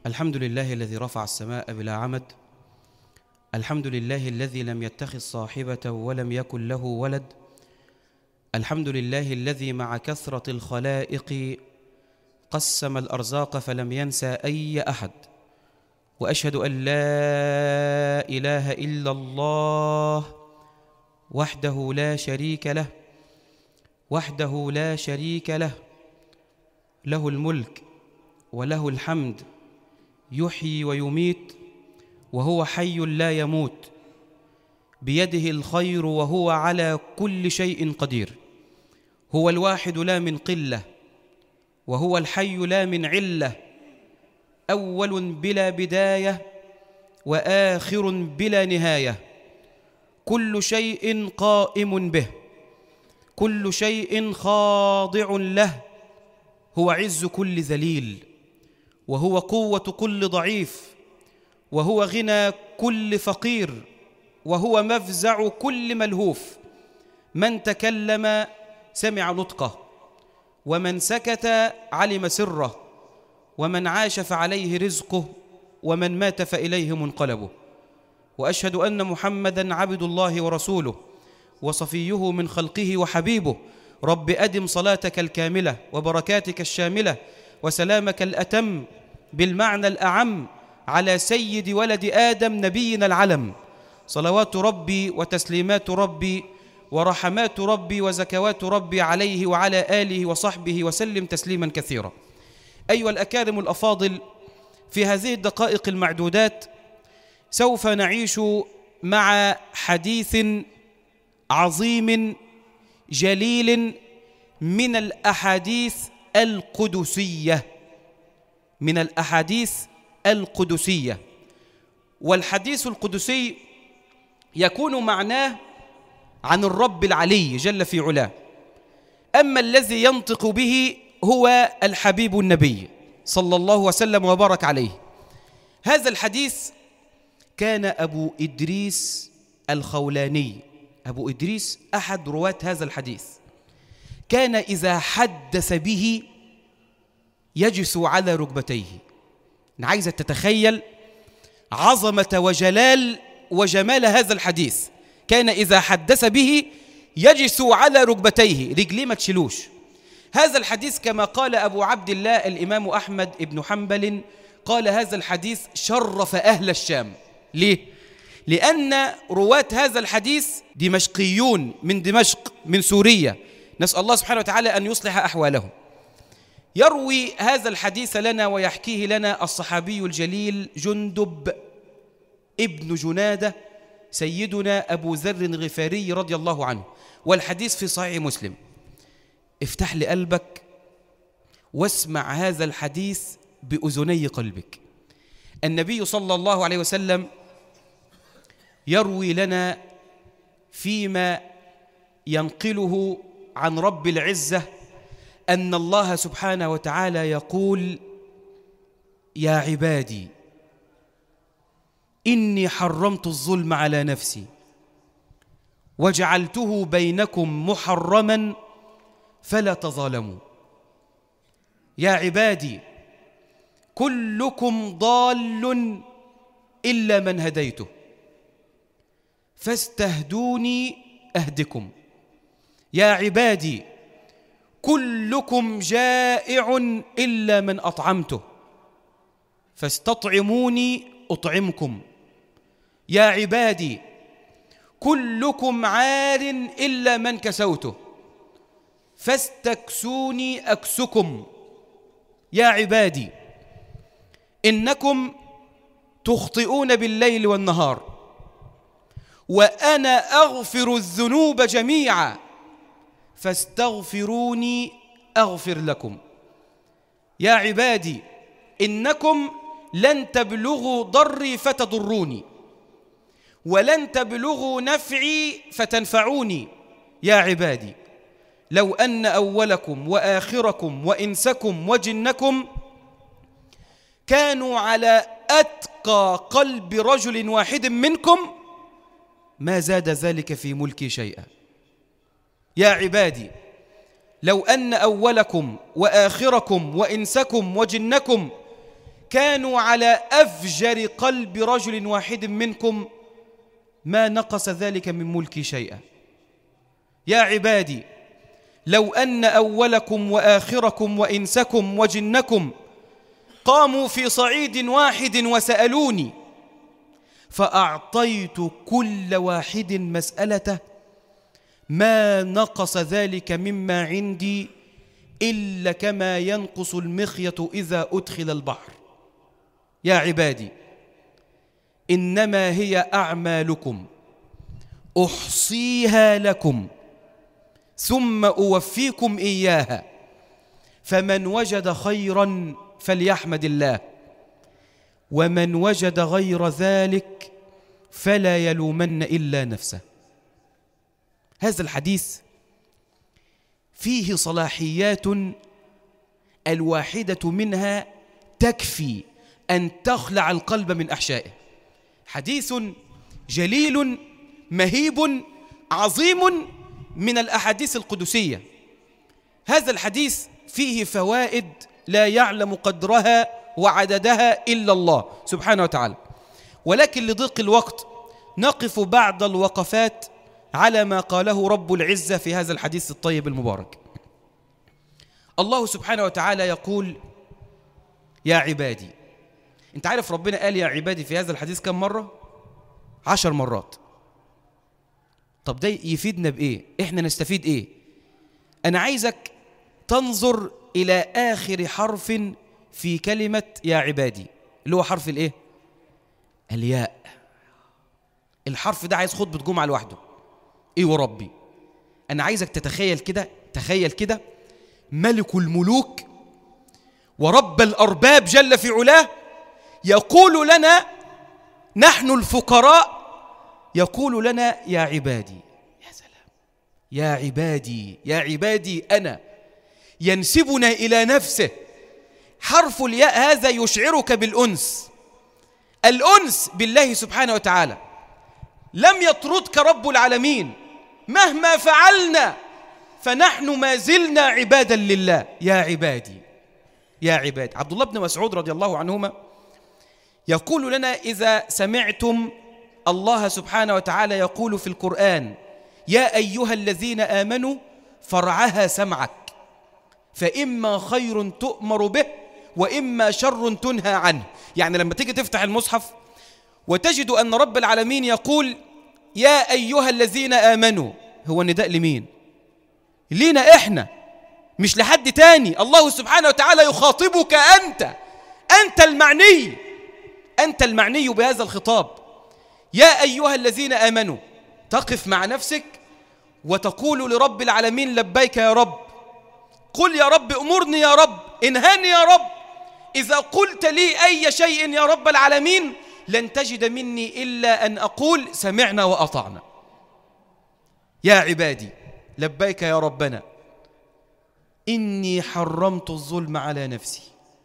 الحمد لله الذي رفع السماء بلا عمد. الحمد لله الذي لم يتخذ صاحبة ولم يكن له ولد. الحمد لله الذي مع كثرة الخلائق قسم الأرزاق فلم ينسى أي أحد. وأشهد أن لا إله إلا الله وحده لا شريك له، وحده لا شريك له، له الملك وله الحمد، يحيي ويميت وهو حي لا يموت، بيده الخير وهو على كل شيء قدير. هو الواحد لا من قلة، وهو الحي لا من علة، أول بلا بداية وآخر بلا نهاية، كل شيء قائم به، كل شيء خاضع له. هو عز كل ذليل، وهو قوة كل ضعيف، وهو غنى كل فقير، وهو مفزع كل ملهوف. من تكلم سمع نطقه، ومن سكت علم سره، ومن عاش فعليه رزقه، ومن مات فإليه منقلبه. وأشهد أن محمدًا عبد الله ورسوله وصفيه من خلقه وحبيبه. رب أدم صلاتك الكاملة وبركاتك الشاملة وسلامك الأتم بالمعنى الأعم على سيد ولد آدم نبينا العلم، صلوات ربي وتسليمات ربي ورحمات ربي وزكوات ربي عليه وعلى آله وصحبه وسلم تسليما كثيرا. أيها الأكارم الأفاضل، في هذه الدقائق المعدودات سوف نعيش مع حديث عظيم جليل من الأحاديث القدسية، من الأحاديث القدسية. والحديث القدسي يكون معناه عن الرب العلي جل في علاه، أما الذي ينطق به هو الحبيب النبي صلى الله وسلم وبارك عليه. هذا الحديث كان أبو إدريس الخولاني، أبو إدريس أحد رواة هذا الحديث، كان إذا حدث به يجث على ركبتيه. أنا عايزة تتخيل عظمة وجلال وجمال هذا الحديث. كان إذا حدث به يجث على ركبتيه، رجليه ما تشيلوش. هذا الحديث كما قال أبو عبد الله الإمام أحمد بن حنبل، قال هذا الحديث شرف أهل الشام. ليه؟ لأن رواة هذا الحديث دمشقيون من دمشق من سوريا، نسأل الله سبحانه وتعالى أن يصلح أحوالهم. يروي هذا الحديث لنا ويحكيه لنا الصحابي الجليل جندب ابن جنادة سيدنا أبو ذر الغفاري رضي الله عنه، والحديث في صحيح مسلم. افتح لي قلبك واسمع هذا الحديث بأذني قلبك. النبي صلى الله عليه وسلم يروي لنا فيما ينقله عن رب العزة أن الله سبحانه وتعالى يقول: يا عبادي إني حرمت الظلم على نفسي وجعلته بينكم محرما فلا تظالموا. يا عبادي كلكم ضال إلا من هديته فاستهدوني أهدكم. يا عبادي كلكم جائع إلا من أطعمته فاستطعموني أطعمكم. يا عبادي كلكم عار إلا من كسوته فاستكسوني أكسكم. يا عبادي إنكم تخطئون بالليل والنهار وأنا أغفر الذنوب جميعا فاستغفروني أغفر لكم. يا عبادي إنكم لن تبلغوا ضري فتضروني ولن تبلغوا نفعي فتنفعوني. يا عبادي لو أن أولكم وآخركم وإنسكم وجنكم كانوا على أتقى قلب رجل واحد منكم ما زاد ذلك في ملكي شيئا. يا عبادي لو أن أولكم وآخركم وإنسكم وجنكم كانوا على أفجر قلب رجل واحد منكم ما نقص ذلك من ملكي شيئا. يا عبادي لو أن أولكم وآخركم وإنسكم وجنكم قاموا في صعيد واحد وسألوني فأعطيت كل واحد مسألته ما نقص ذلك مما عندي إلا كما ينقص المخيط إذا أدخل البحر. يا عبادي إنما هي أعمالكم أحصيها لكم ثم أوفيكم إياها، فمن وجد خيرا فليحمد الله، ومن وجد غير ذلك فلا يلومن إلا نفسه. هذا الحديث فيه صلاحيات الواحدة منها تكفي أن تخلع القلب من أحشائه. حديث جليل مهيب عظيم من الأحاديث القدسية. هذا الحديث فيه فوائد لا يعلم قدرها وعددها إلا الله سبحانه وتعالى، ولكن لضيق الوقت نقف بعض الوقفات على ما قاله رب العزة في هذا الحديث الطيب المبارك. الله سبحانه وتعالى يقول يا عبادي. انت عارف ربنا قال يا عبادي في هذا الحديث كم مرة؟ 10 مرات. طب ده يفيدنا بإيه؟ إحنا نستفيد إيه؟ أنا عايزك تنظر إلى آخر حرف في كلمة يا عبادي اللي هو حرف الإيه؟ الياء. الحرف ده عايز خطبة جمعة لوحده. إيه وربي أنا عايزك تتخيل كده، تخيل كده ملك الملوك ورب الأرباب جل في علاه يقول لنا نحن الفقراء، يقول لنا يا عبادي. يا سلام، يا عبادي يا عبادي أنا، ينسبنا إلى نفسه. حرف الياء هذا يشعرك بالأنس، الأنس بالله سبحانه وتعالى. لم يطردك رب العالمين مهما فعلنا، فنحن ما زلنا عبادا لله. يا عبادي يا عبادي. عبد الله بن مسعود رضي الله عنهما يقول لنا إذا سمعتم الله سبحانه وتعالى يقول في القرآن يا أيها الذين آمنوا فارعها سمعك، فإما خير تؤمر به وإما شر تنهى عنه. يعني لما تيجي تفتح المصحف وتجد أن رب العالمين يقول يا أيها الذين آمنوا، هو النداء لمين؟ لينا إحنا، مش لحد تاني. الله سبحانه وتعالى يخاطبك أنت المعني، أنت المعني بهذا الخطاب. يا أيها الذين آمنوا، تقف مع نفسك وتقول لرب العالمين لبيك يا رب. قل يا رب أمرني يا رب، انهاني يا رب. إذا قلت لي أي شيء يا رب العالمين لن تجد مني إلا أن أقول سمعنا وأطعنا. يا عبادي لبيك يا ربنا إني حرمت الظلم على نفسي.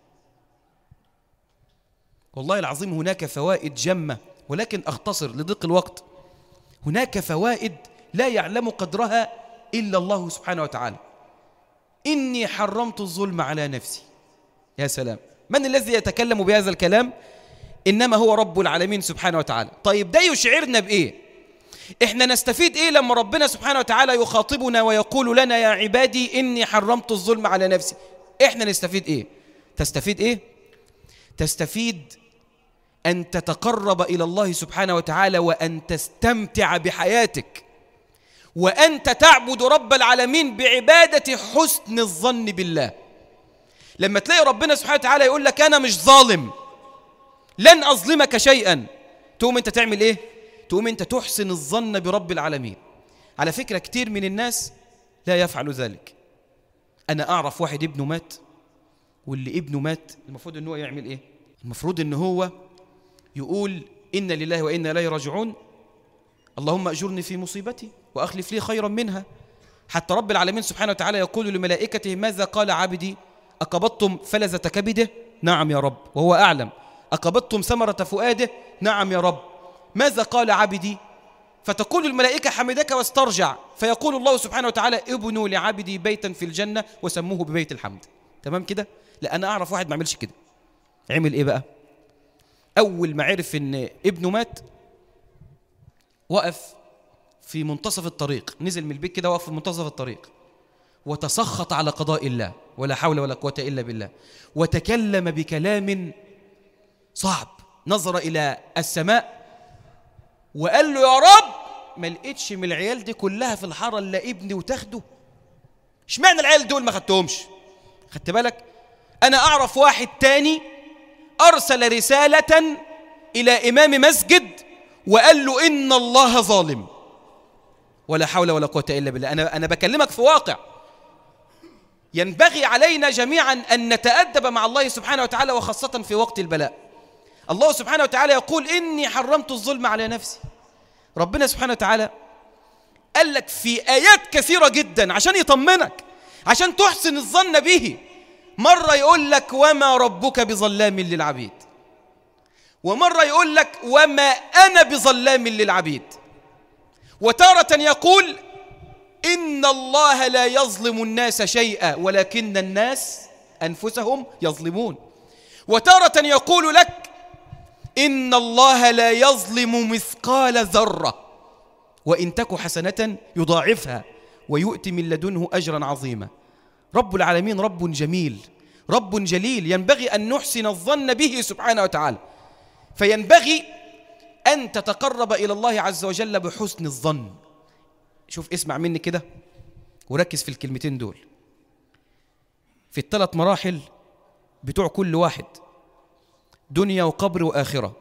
والله العظيم هناك فوائد جمة، ولكن أختصر لضيق الوقت. هناك فوائد لا يعلم قدرها إلا الله سبحانه وتعالى. إني حرمت الظلم على نفسي. يا سلام، من الذي يتكلم بهذا الكلام؟ إنما هو رب العالمين سبحانه وتعالى. طيب ده يشعرنا بإيه؟ إحنا نستفيد إيه لما ربنا سبحانه وتعالى يخاطبنا ويقول لنا يا عبادي إني حرمت الظلم على نفسي؟ إحنا نستفيد إيه؟ تستفيد إيه؟ تستفيد أن تتقرب إلى الله سبحانه وتعالى وأن تستمتع بحياتك، وأنت تعبد رب العالمين بعبادة حسن الظن بالله. لما تلاقي ربنا سبحانه وتعالى يقول لك أنا مش ظالم، لن أظلمك شيئا، تقوم أنت تعمل إيه؟ تقوم أنت تحسن الظن برب العالمين. على فكرة كتير من الناس لا يفعل ذلك. أنا أعرف واحد ابنه مات، واللي ابنه مات المفروض أنه يعمل إيه؟ المفروض أنه هو يقول إن لله وإنا إليه راجعون، اللهم أجرني في مصيبتي وأخلف لي خيرا منها. حتى رب العالمين سبحانه وتعالى يقول لملائكته ماذا قال عبدي؟ أقبضتم فلذة كبده؟ نعم يا رب وهو أعلم. أقبضتم ثمرة فؤاده؟ نعم يا رب. ماذا قال عبدي؟ فتقول الملائكة حمدك واسترجع، فيقول الله سبحانه وتعالى ابنوا لعبدي بيتا في الجنة وسموه ببيت الحمد. تمام كده؟ لا أنا أعرف واحد ما عملش كده. عمل إيه بقى؟ أول ما عرف إن ابنه مات وقف في منتصف الطريق، نزل من البيت كده وقف في منتصف الطريق وتسخط على قضاء الله، ولا حول ولا قوة إلا بالله، وتكلم بكلام صعب، نظر إلى السماء وقال له يا رب ما لقيتش من العيال دي كلها في الحارة إلا ابني وتاخده، اشمعنى العيال دول ما خدتهمش؟ خدت بالك؟ أنا أعرف واحد تاني أرسل رسالة إلى إمام مسجد وقال له إن الله ظالم، ولا حول ولا قوة إلا بالله. أنا بكلمك في واقع. ينبغي علينا جميعا أن نتأدب مع الله سبحانه وتعالى، وخاصة في وقت البلاء. الله سبحانه وتعالى يقول إني حرمت الظلم على نفسي. ربنا سبحانه وتعالى قال لك في آيات كثيرة جدا عشان يطمنك، عشان تحسن الظن به. مرة يقول لك وما ربك بظلام للعبيد، ومرة يقول لك وما أنا بظلام للعبيد، وتارة يقول إن الله لا يظلم الناس شيئا ولكن الناس أنفسهم يظلمون، وتارة يقول لك إن الله لا يظلم مثقال ذرة وإن تك حسنة يضاعفها ويؤتي من لدنه أجرا عظيما. رب العالمين رب جميل، رب جليل، ينبغي أن نحسن الظن به سبحانه وتعالى. فينبغي أن تتقرب إلى الله عز وجل بحسن الظن. شوف اسمع مني كده وركز في الكلمتين دول. في الثلاث مراحل بتوع كل واحد، دنيا وقبر وآخرة،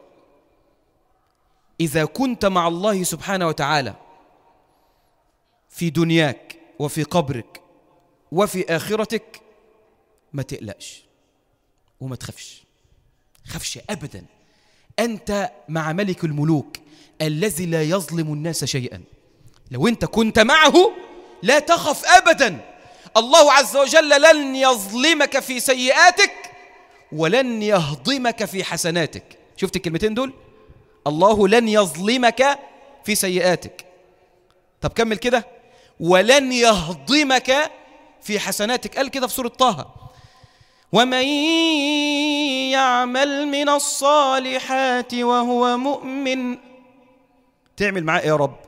إذا كنت مع الله سبحانه وتعالى في دنياك وفي قبرك وفي آخرتك ما تقلقش وما خفش أبدا. أنت مع ملك الملوك الذي لا يظلم الناس شيئا. لو أنت كنت معه لا تخف أبدا. الله عز وجل لن يظلمك في سيئاتك ولن يهضمك في حسناتك. شفت الكلمتين دول؟ الله لن يظلمك في سيئاتك. طب كمل كده، ولن يهضمك في حسناتك. قال كده في سورة طه ومن يعمل من الصالحات وهو مؤمن، تعمل معاه يا رب،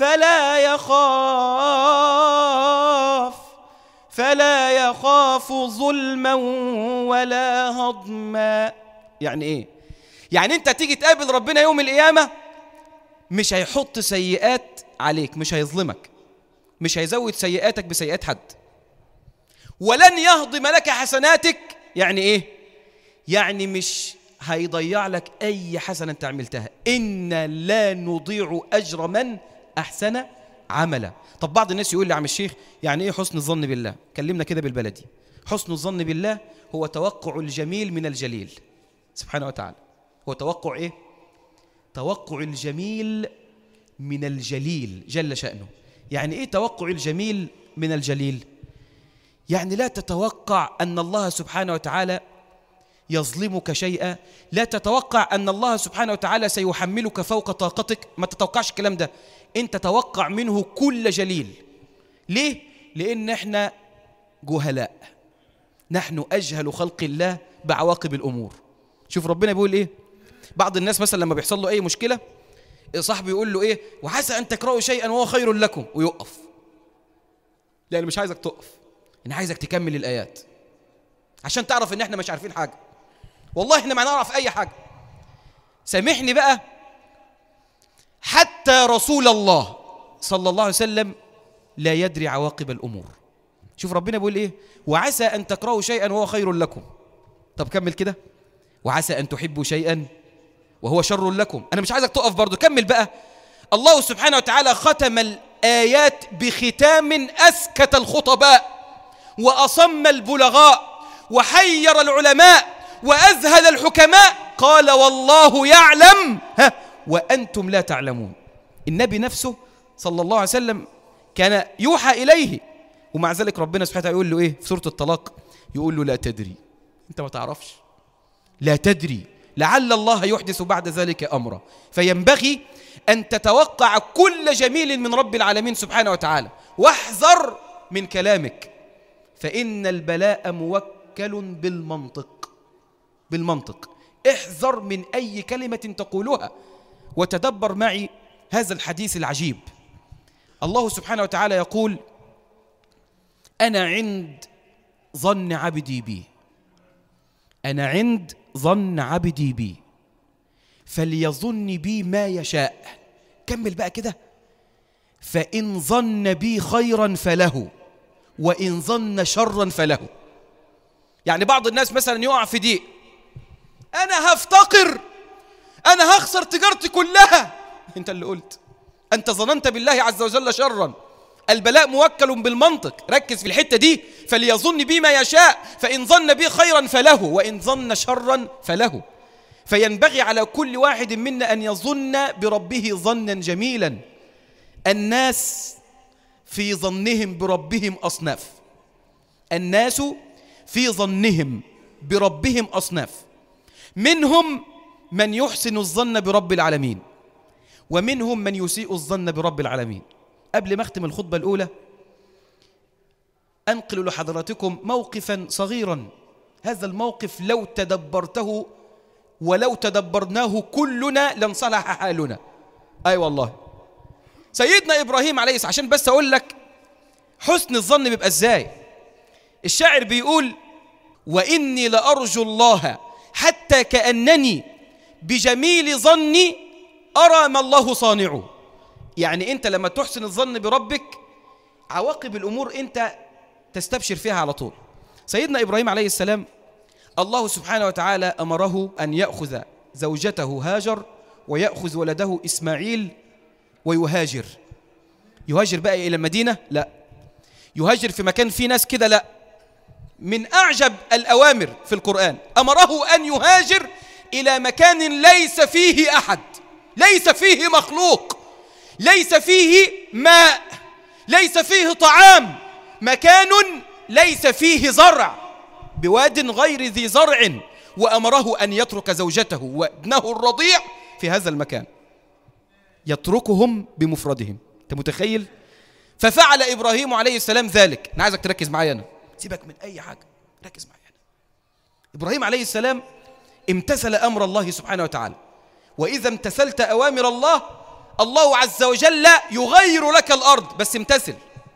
فلا يخاف ظلما ولا هضما. يعني ايه؟ يعني انت تيجي تقابل ربنا يوم القيامة مش هيحط سيئات عليك، مش هيظلمك، مش هيزود سيئاتك بسيئات حد، ولن يهضم لك حسناتك. يعني ايه؟ يعني مش هيضيع لك اي حسنة انت عملتها. إن لا نضيع اجر من احسن عملا. طب بعض الناس يقول لي عم الشيخ يعني ايه حسن الظن بالله؟ كلمنا كده بالبلدي. حسن الظن بالله هو توقع الجميل من الجليل سبحانه وتعالى. هو توقع ايه؟ توقع الجميل من الجليل جل شأنه. يعني ايه توقع الجميل من الجليل؟ يعني لا تتوقع أن الله سبحانه وتعالى يظلمك شيئا، لا تتوقع أن الله سبحانه وتعالى سيحملك فوق طاقتك، ما تتوقعش الكلام ده. أنت توقع منه كل جليل. ليه؟ لأن احنا جهلاء، نحن أجهل خلق الله بعواقب الأمور. شوف ربنا بيقول إيه؟ بعض الناس مثلا لما بيحصل له أي مشكلة صاحبه يقول له إيه؟ وعسى أن تكرهوا شيئا وهو خير لكم، ويقف. لا أنا مش عايزك تقف، أنا عايزك تكمل الآيات عشان تعرف إن احنا مش عارفين حاجة. والله احنا ما نعرف أي حاجة. سامحني بقى، حتى رسول الله صلى الله عليه وسلم لا يدري عواقب الأمور. شوف ربنا بيقول إيه؟ وعسى أن تكرهوا شيئا وهو خير لكم. طب كمل كده، وعسى أن تحبوا شيئا وهو شر لكم. أنا مش عايزك تقف برضو، كمل بقى. الله سبحانه وتعالى ختم الآيات بختام أسكت الخطباء وأصم البلغاء وحير العلماء وأذهل الحكماء. قال والله يعلم وأنتم لا تعلمون. النبي نفسه صلى الله عليه وسلم كان يوحى إليه، ومع ذلك ربنا سبحانه وتعالى يقول له إيه في سورة الطلاق؟ يقول له لا تدري، أنت ما تعرفش، لا تدري لعل الله يحدث بعد ذلك أمرا. فينبغي أن تتوقع كل جميل من رب العالمين سبحانه وتعالى، واحذر من كلامك، فإن البلاء موكل بالمنطق. بالمنطق. احذر من أي كلمة تقولها، وتدبر معي هذا الحديث العجيب. الله سبحانه وتعالى يقول: أنا عند ظن عبدي بي، أنا عند ظن عبدي بي فليظن بي ما يشاء. كمل بقى كده: فإن ظن بي خيرا فله وإن ظن شرا فله. يعني بعض الناس مثلا يقع في ضيق، أنا هفتقر، أنا هخسر تجارتي كلها. أنت اللي قلت، أنت ظننت بالله عز وجل شرا. البلاء موكل بالمنطق، ركز في الحتة دي. فليظن بي ما يشاء، فإن ظن بي خيرا فله وإن ظن شرا فله. فينبغي على كل واحد منا أن يظن بربه ظنا جميلا. الناس في ظنهم بربهم أصناف، الناس في ظنهم بربهم أصناف. منهم من يحسن الظن برب العالمين، ومنهم من يسيء الظن برب العالمين. قبل ما أختم الخطبة الأولى أنقل لحضراتكم موقفا صغيرا. هذا الموقف لو تدبرته ولو تدبرناه كلنا لانصلح حالنا. أي والله. سيدنا إبراهيم عليه السلام، عشان بس أقول لك حسن الظن بيبقى إزاي. الشاعر بيقول: وإني لأرجو الله حتى كأنني بجميل ظني أرى ما الله صانعه. يعني أنت لما تحسن الظن بربك عواقب الأمور أنت تستبشر فيها على طول. سيدنا إبراهيم عليه السلام الله سبحانه وتعالى أمره أن يأخذ زوجته هاجر ويأخذ ولده إسماعيل ويهاجر. يهاجر بقى إلى المدينة؟ لا. يهاجر في مكان فيه ناس كده؟ لا. من أعجب الأوامر في القرآن أمره أن يهاجر إلى مكان ليس فيه أحد، ليس فيه مخلوق، ليس فيه ماء، ليس فيه طعام، مكان ليس فيه زرع، بواد غير ذي زرع. وأمره أن يترك زوجته وابنه الرضيع في هذا المكان، يتركهم بمفردهم. أنت متخيل؟ ففعل إبراهيم عليه السلام ذلك. أنا عايزك تركز معايا أنا، سيبك من أي حاجة، ركز معايا أنا. إبراهيم عليه السلام امتثل أمر الله سبحانه وتعالى، وإذا امتثلت أوامر الله الله عز وجل يغير لك الأرض، بس امتثل.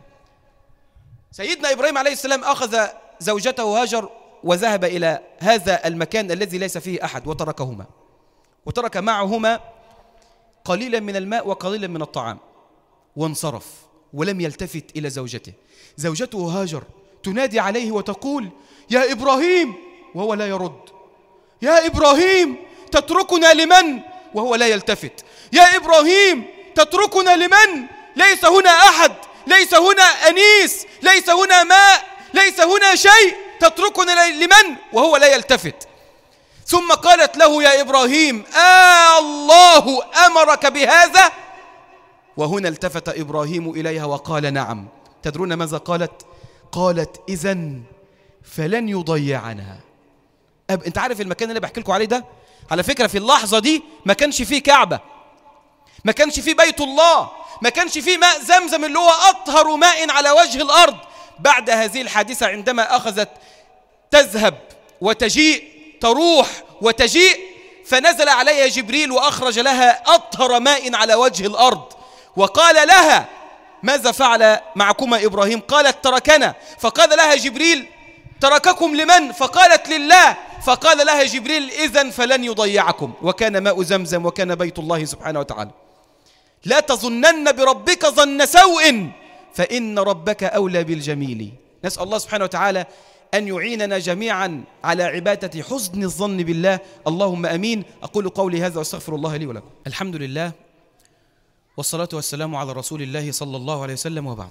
سيدنا إبراهيم عليه السلام أخذ زوجته هاجر وذهب إلى هذا المكان الذي ليس فيه أحد وتركهما، وترك معهما قليلا من الماء وقليلا من الطعام، وانصرف ولم يلتفت إلى زوجته. زوجته هاجر تنادي عليه وتقول: يا إبراهيم، وهو لا يرد. يا إبراهيم، تتركنا لمن؟ وهو لا يلتفت. يا إبراهيم، تتركنا لمن؟ ليس هنا أحد، ليس هنا أنيس، ليس هنا ماء، ليس هنا شيء، تتركنا لمن؟ وهو لا يلتفت. ثم قالت له: يا إبراهيم، الله أمرك بهذا؟ وهنا التفت إبراهيم إليها وقال: نعم. تدرون ماذا قالت؟ قالت: إذن فلن يضيعنا. أنت عارف المكان اللي بحكي لكم عليه ده؟ على فكرة في اللحظة دي ما كانش فيه كعبة، ما كانش فيه بيت الله، ما كانش فيه ماء زمزم اللي هو أطهر ماء على وجه الأرض. بعد هذه الحادثة عندما أخذت تذهب وتجيء، تروح وتجيء، فنزل عليها جبريل وأخرج لها أطهر ماء على وجه الأرض، وقال لها: ماذا فعل معكما إبراهيم؟ قالت: تركنا. فقال لها جبريل: ترككم لمن؟ فقالت: لله. فقال لها جبريل: إذن فلن يضيعكم. وكان ماء زمزم وكان بيت الله سبحانه وتعالى. لا تظنن بربك ظن سوء فإن ربك أولى بالجميل. نسأل الله سبحانه وتعالى أن يعيننا جميعا على عبادة حسن الظن بالله، اللهم أمين. أقول قولي هذا وأستغفر الله لي ولكم. الحمد لله والصلاة والسلام على رسول الله صلى الله عليه وسلم، وبعد.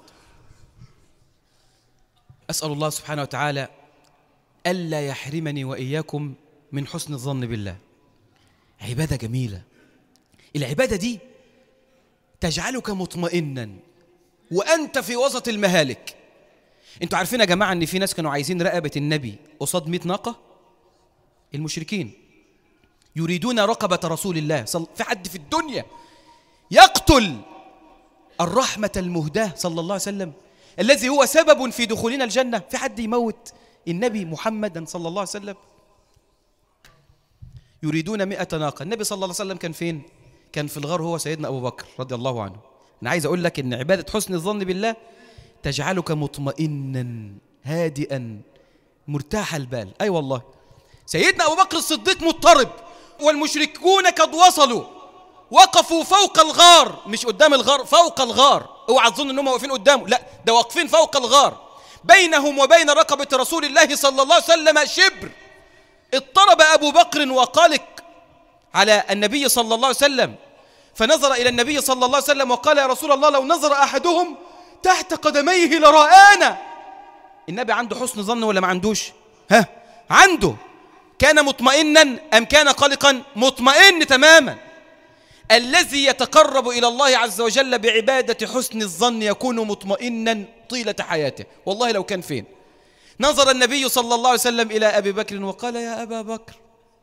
أسأل الله سبحانه وتعالى ألا يحرمني وإياكم من حسن الظن بالله. عبادة جميلة، العبادة دي تجعلك مطمئنا وأنت في وسط المهالك. أنتوا عارفين يا جماعة أن في ناس كانوا عايزين رقبة النبي قصاد 100 ناقة؟ المشركين يريدون رقبة رسول الله. في حد في الدنيا يقتل الرحمة المهداة صلى الله عليه وسلم الذي هو سبب في دخولنا الجنة؟ في حد يموت النبي محمدا صلى الله عليه وسلم؟ يريدون 100 ناقة. النبي صلى الله عليه وسلم كان فين؟ كان في الغار هو سيدنا أبو بكر رضي الله عنه. أنا عايز أقول لك إن عبادة حسن الظن بالله تجعلك مطمئنا هادئا مرتاح البال. أي والله. سيدنا أبو بكر الصديق مضطرب والمشركون قد وصلوا، وقفوا فوق الغار، مش قدام الغار، فوق الغار. اوعى تظن انهم واقفين قدامه، لا، ده واقفين فوق الغار، بينهم وبين رقبة رسول الله صلى الله عليه وسلم شبر. اضطرب أبو بكر وقالق على النبي صلى الله عليه وسلم، فنظر إلى النبي صلى الله عليه وسلم وقال: يا رسول الله، لو نظر أحدهم تحت قدميه لرآنا. النبي عنده حسن ظن ولا ما عندوش؟ عنده. كان مطمئنا أم كان قلقا؟ مطمئن تماما. الذي يتقرب إلى الله عز وجل بعبادة حسن الظن يكون مطمئنا طيلة حياته. والله لو كان فين. نظر النبي صلى الله عليه وسلم إلى أبي بكر وقال: يا أبا بكر،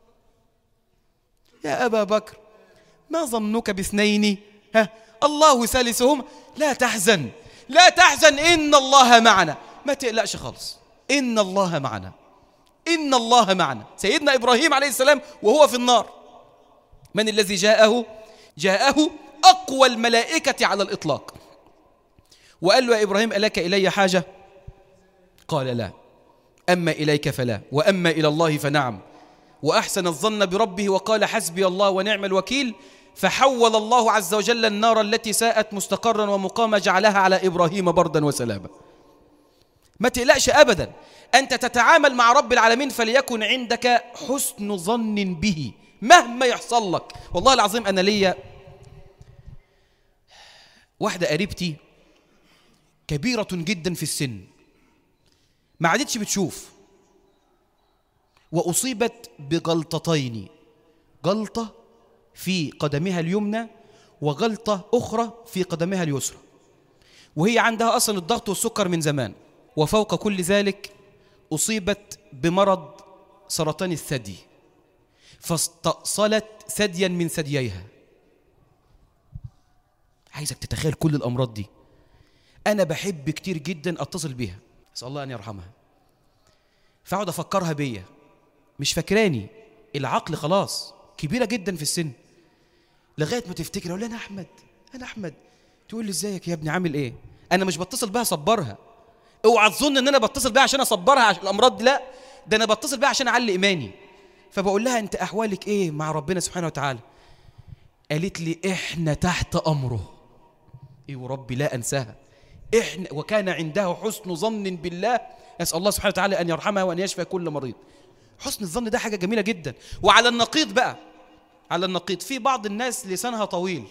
يا أبا بكر، ما ظنك باثنين؟ الله ثالثهما. لا تحزن، لا تحزن، إن الله معنا. ما تقلقش خالص، إن الله معنا، إن الله معنا. سيدنا إبراهيم عليه السلام وهو في النار، من الذي جاءه؟ جاءه أقوى الملائكة على الإطلاق، وقال له: يا إبراهيم، ألك إلي حاجة؟ قال: لا، أما إليك فلا، وأما إلى الله فنعم. وأحسن الظن بربه وقال: حسبي الله ونعم الوكيل. فحول الله عز وجل النار التي ساءت مستقرا ومقاما جعلها على إبراهيم بردا وسلاما. ما تقلقش أبدا، أنت تتعامل مع رب العالمين فليكن عندك حسن ظن به مهما يحصل لك. والله العظيم أنا ليا واحدة قريبتي كبيرة جدا في السن، ما عادتش بتشوف، وأصيبت بجلطتين، جلطة في قدمها اليمنى وجلطة أخرى في قدمها اليسرى، وهي عندها أصلا الضغط والسكر من زمان، وفوق كل ذلك أصيبت بمرض سرطان الثدي، فاستأصلت ثديا من ثدييها. عايزك تتخيل كل الأمراض دي. أنا بحب كتير جدا أتصل بيها، أسأل الله أن يرحمها، فأقعد أفكرها بيا، مش فاكراني، العقل خلاص كبيرة جدا في السن، لغاية ما تفتكر أقول لها: أنا أحمد، أنا أحمد. تقول لي: إزيك يا ابني، عامل إيه؟ أنا مش بتصل بها أصبرها، اوعى تظن ان انا بتصل بيها عشان اصبرها عشان الامراض دي، لا، ده انا بتصل بيها عشان اعلي ايماني. فبقول لها: انت احوالك ايه مع ربنا سبحانه وتعالى؟ قالت لي: احنا تحت امره. ايه وربي لا انساها، احنا، وكان عنده حسن ظن بالله. اسال الله سبحانه وتعالى ان يرحمها وان يشفى كل مريض. حسن الظن ده حاجه جميله جدا. وعلى النقيض بقى، على النقيض، في بعض الناس لسانها طويل،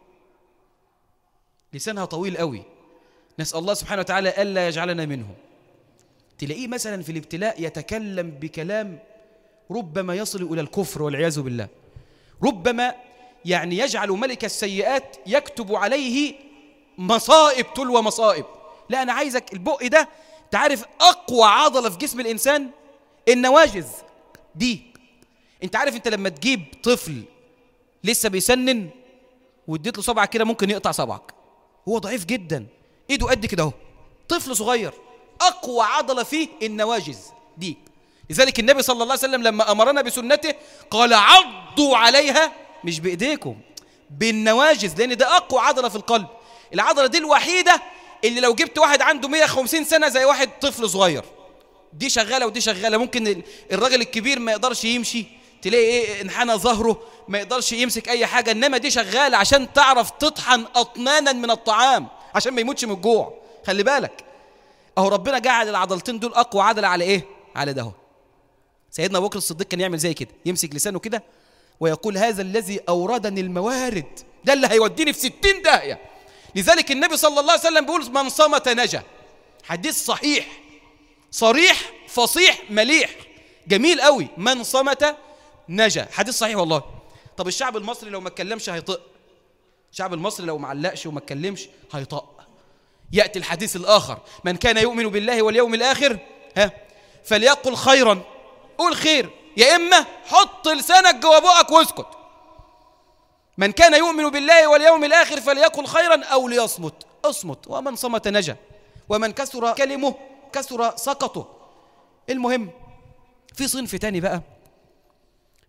لسانها طويل قوي، نسأل الله سبحانه وتعالى ألا يجعلنا منهم. تلاقيه مثلا في الابتلاء يتكلم بكلام ربما يصل إلى الكفر والعياذ بالله، ربما يعني يجعل ملك السيئات يكتب عليه مصائب تلو مصائب. لا، أنا عايزك البق ده، تعرف أقوى عضلة في جسم الإنسان النواجذ دي. أنت عارف أنت لما تجيب طفل لسه بيسنن واديت له صبعك كده ممكن يقطع صبعك، هو ضعيف جدا، ايده قد كده اهو، طفل صغير، اقوى عضله فيه النواجذ دي. لذلك النبي صلى الله عليه وسلم لما امرنا بسنته قال: عضوا عليها، مش بايديكم، بالنواجذ، لان ده اقوى عضله في القلب. العضله دي الوحيده اللي لو جبت واحد عنده 150 سنه زي واحد طفل صغير، دي شغاله ودي شغاله. ممكن الراجل الكبير ما يقدرش يمشي، تلاقي ايه، انحنى ظهره، ما يقدرش يمسك اي حاجه، انما دي شغاله عشان تعرف تطحن اطنانا من الطعام عشان ما يموتش من الجوع. خلي بالك، اهو ربنا جعل العضلتين دول اقوى عضله على ايه؟ على ده اهو. سيدنا ابو بكر الصديق كان يعمل زي كده، يمسك لسانه كده ويقول: هذا الذي اوردني الموارد، ده اللي هيوديني في 60 داهيه. لذلك النبي صلى الله عليه وسلم بيقول: من صمت نجا. حديث صحيح صريح فصيح مليح جميل قوي، من صمت نجا، حديث صحيح والله. طب الشعب المصري لو ما اتكلمش هيطق، الشعب المصري لو ما علقش وما اتكلمش هيطق. يأتي الحديث الآخر: من كان يؤمن بالله واليوم الآخر فليقل خيرا، قول خير، يا إما حط لسانك جوا بقك واسكت. من كان يؤمن بالله واليوم الآخر فليقل خيرا أو ليصمت، اصمت. ومن صمت نجا، ومن كثر كلمه كثر سقطه. المهم، في صنف تاني بقى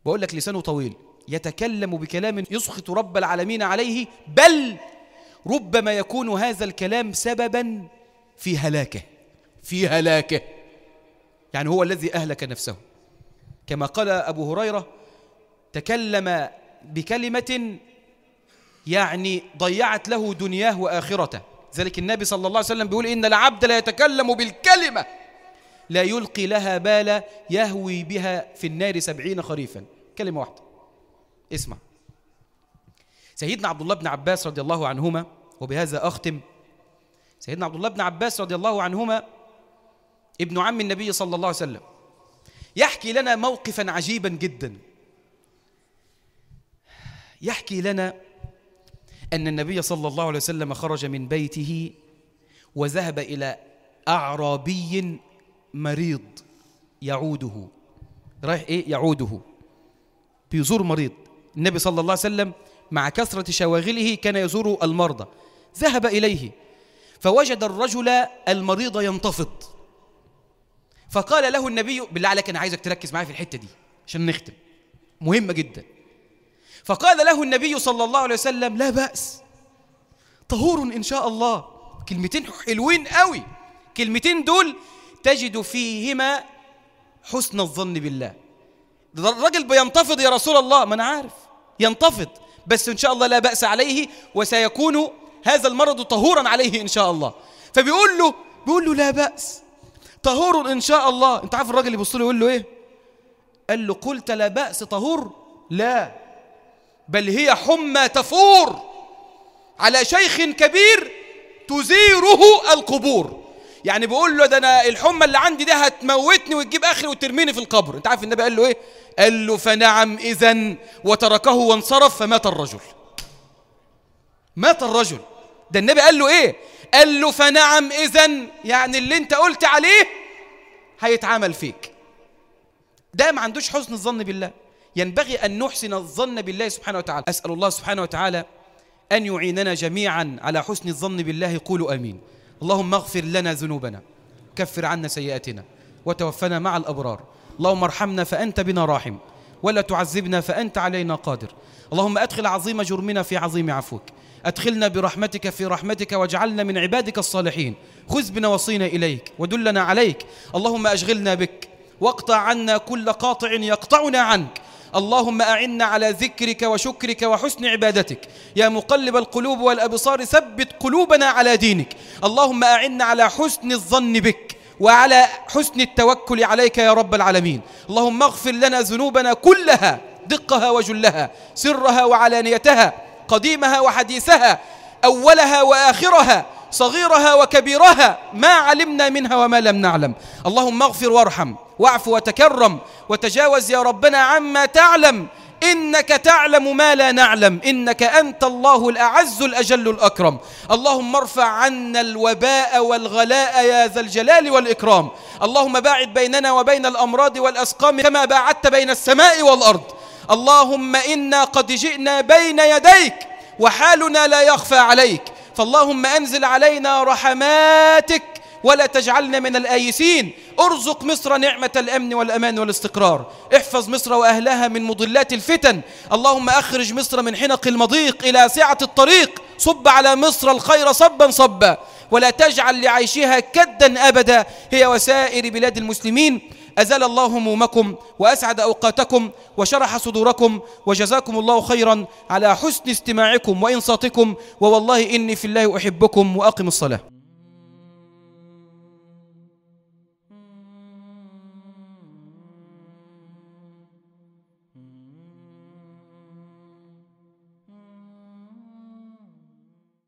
بقول لك لسانه طويل، يتكلم بكلام يسخط رب العالمين عليه، بل ربما يكون هذا الكلام سببا في هلاكه، يعني هو الذي أهلك نفسه. كما قال أبو هريرة: تكلم بكلمة يعني ضيعت له دنياه وآخرته. ذلك النبي صلى الله عليه وسلم بيقول: إن العبد لا يتكلم بالكلمة لا يلقي لها بالا يهوي بها في النار 70 خريفا. كلمة واحدة. اسمع، سيدنا عبد الله بن عباس رضي الله عنهما، وبهذا أختم، سيدنا عبد الله بن عباس رضي الله عنهما ابن عم النبي صلى الله عليه وسلم، يحكي لنا موقفا عجيبا جدا. يحكي لنا أن النبي صلى الله عليه وسلم خرج من بيته وذهب إلى أعرابي مريض يعوده. رايح إيه؟ يعوده، بيزور مريض. النبي صلى الله عليه وسلم مع كثرة شواغله كان يزور المرضى. ذهب إليه فوجد الرجل المريض ينتفض، فقال له النبي: بالله عليك أنا عايزك تركز معايا في الحتة دي عشان نختم، مهمة جدا. فقال له النبي صلى الله عليه وسلم: لا بأس، طهور إن شاء الله. كلمتين حلوين قوي، كلمتين دول تجد فيهما حسن الظن بالله. الرجل بينتفض يا رسول الله، ما أنا عارف ينتفض، بس إن شاء الله لا بأس عليه، وسيكون هذا المرض طهورا عليه إن شاء الله. فبيقول له لا بأس، طهور إن شاء الله. أنت عارف الراجل يبص له يقول له إيه؟ قال له: قلت لا بأس طهور؟ لا، بل هي حمى تفور على شيخ كبير تزيره القبور. يعني بيقول له: ده أنا الحمى اللي عندي ده هتموتني وتجيب آخري وترميني في القبر. أنت عارف النبي قال له إيه؟ قال له: فنعم إذن، وتركه وانصرف، فمات الرجل. مات الرجل. ده النبي قال له إيه؟ قال له: فنعم إذن، يعني اللي أنت قلت عليه هيتعامل فيك. ده ما عندوش حسن الظن بالله. ينبغي أن نحسن الظن بالله سبحانه وتعالى. أسأل الله سبحانه وتعالى أن يعيننا جميعا على حسن الظن بالله. قولوا آمين. اللهم اغفر لنا ذنوبنا، كفر عنا سيئاتنا، وتوفنا مع الأبرار. اللهم ارحمنا فأنت بنا راحم، ولا تعذبنا فأنت علينا قادر. اللهم أدخل عظيم جرمنا في عظيم عفوك، أدخلنا برحمتك في رحمتك، واجعلنا من عبادك الصالحين. خذ بنواصينا إليك ودلنا عليك. اللهم أشغلنا بك، واقطع عنا كل قاطع يقطعنا عنك. اللهم أعنا على ذكرك وشكرك وحسن عبادتك. يا مقلب القلوب والأبصار ثبت قلوبنا على دينك. اللهم أعنا على حسن الظن بك وعلى حسن التوكل عليك يا رب العالمين. اللهم اغفر لنا ذنوبنا كلها، دقها وجلها، سرها وعلانيتها، قديمها وحديثها، أولها وآخرها، صغيرها وكبيرها، ما علمنا منها وما لم نعلم. اللهم اغفر وارحم واعف وتكرم وتجاوز يا ربنا عما تعلم، إنك تعلم ما لا نعلم، إنك أنت الله الأعز الأجل الأكرم. اللهم ارفع عنا الوباء والغلاء يا ذا الجلال والإكرام. اللهم باعد بيننا وبين الأمراض والأسقام كما باعدت بين السماء والأرض. اللهم إنا قد جئنا بين يديك وحالنا لا يخفى عليك، فاللهم أنزل علينا رحماتك ولا تجعلنا من الآيسين. ارزق مصر نعمة الأمن والأمان والاستقرار. احفظ مصر وأهلها من مضلات الفتن. اللهم أخرج مصر من حنق المضيق إلى سعة الطريق. صب على مصر الخير صبا صبا، ولا تجعل لعيشها كدا أبدا، هي وسائر بلاد المسلمين. أزال الله همومكم وأسعد أوقاتكم وشرح صدوركم، وجزاكم الله خيرا على حسن استماعكم وإنصاتكم، ووالله إني في الله أحبكم. وأقم الصلاة.